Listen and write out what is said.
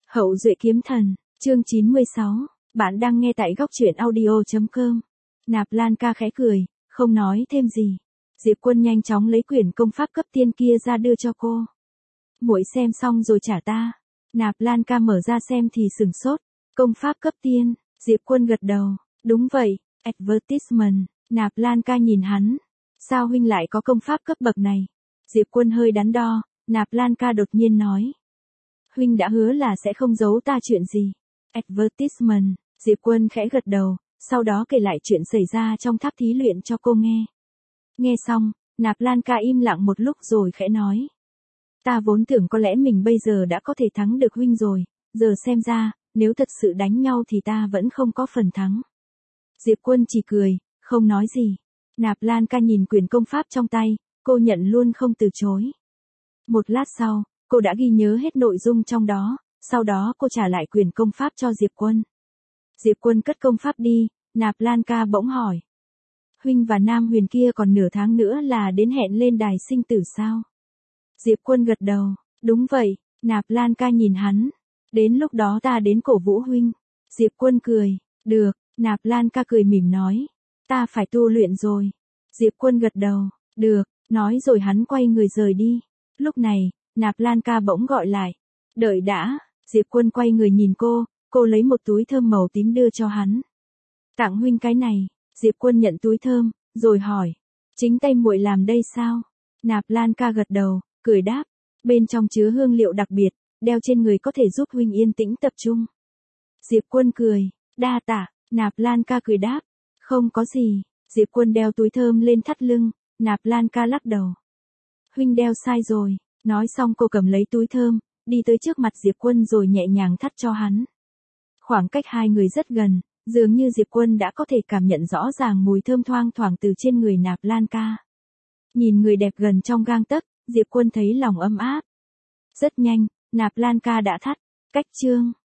Hậu duệ kiếm thần, chương 96, bạn đang nghe tại góc truyện audio.com. Nạp Lan Ca khẽ cười, không nói thêm gì. Diệp Quân nhanh chóng lấy quyển công pháp cấp tiên kia ra đưa cho cô. Muội xem xong rồi trả ta. Nạp Lan Ca mở ra xem thì sửng sốt. Công pháp cấp tiên, Diệp Quân gật đầu, đúng vậy, advertisement. Nạp Lan Ca nhìn hắn. Sao huynh lại có công pháp cấp bậc này? Diệp Quân hơi đắn đo, Nạp Lan Ca đột nhiên nói. Huynh đã hứa là sẽ không giấu ta chuyện gì. Advertisement, Diệp Quân khẽ gật đầu, sau đó kể lại chuyện xảy ra trong tháp thí luyện cho cô nghe. Nghe xong, Nạp Lan Ca im lặng một lúc rồi khẽ nói. Ta vốn tưởng có lẽ mình bây giờ đã có thể thắng được huynh rồi, giờ xem ra, nếu thật sự đánh nhau thì ta vẫn không có phần thắng. Diệp Quân chỉ cười, không nói gì. Nạp Lan Ca nhìn quyển công pháp trong tay, cô nhận luôn không từ chối. Một lát sau, cô đã ghi nhớ hết nội dung trong đó, sau đó cô trả lại quyển công pháp cho Diệp Quân. Diệp Quân cất công pháp đi, Nạp Lan Ca bỗng hỏi. Huynh và Nam Huyền kia còn nửa tháng nữa là đến hẹn lên đài sinh tử sao? Diệp Quân gật đầu, đúng vậy, Nạp Lan Ca nhìn hắn. Đến lúc đó ta đến cổ vũ huynh. Diệp Quân cười, được, Nạp Lan Ca cười mỉm nói. Ta phải tu luyện rồi. Diệp Quân gật đầu, được, nói rồi hắn quay người rời đi. Lúc này, Nạp Lan Ca bỗng gọi lại. Đợi đã, Diệp Quân quay người nhìn cô lấy một túi thơm màu tím đưa cho hắn. Tặng huynh cái này, Diệp Quân nhận túi thơm, rồi hỏi. Chính tay muội làm đây sao? Nạp Lan Ca gật đầu, cười đáp. Bên trong chứa hương liệu đặc biệt, đeo trên người có thể giúp huynh yên tĩnh tập trung. Diệp Quân cười, đa tạ, Nạp Lan Ca cười đáp. Không có gì, Diệp Quân đeo túi thơm lên thắt lưng, Nạp Lan Ca lắc đầu. Huynh đeo sai rồi, nói xong cô cầm lấy túi thơm, đi tới trước mặt Diệp Quân rồi nhẹ nhàng thắt cho hắn. Khoảng cách hai người rất gần, dường như Diệp Quân đã có thể cảm nhận rõ ràng mùi thơm thoang thoảng từ trên người Nạp Lan Ca. Nhìn người đẹp gần trong gang tấc, Diệp Quân thấy lòng ấm áp. Rất nhanh, Nạp Lan Ca đã thắt, cách chương.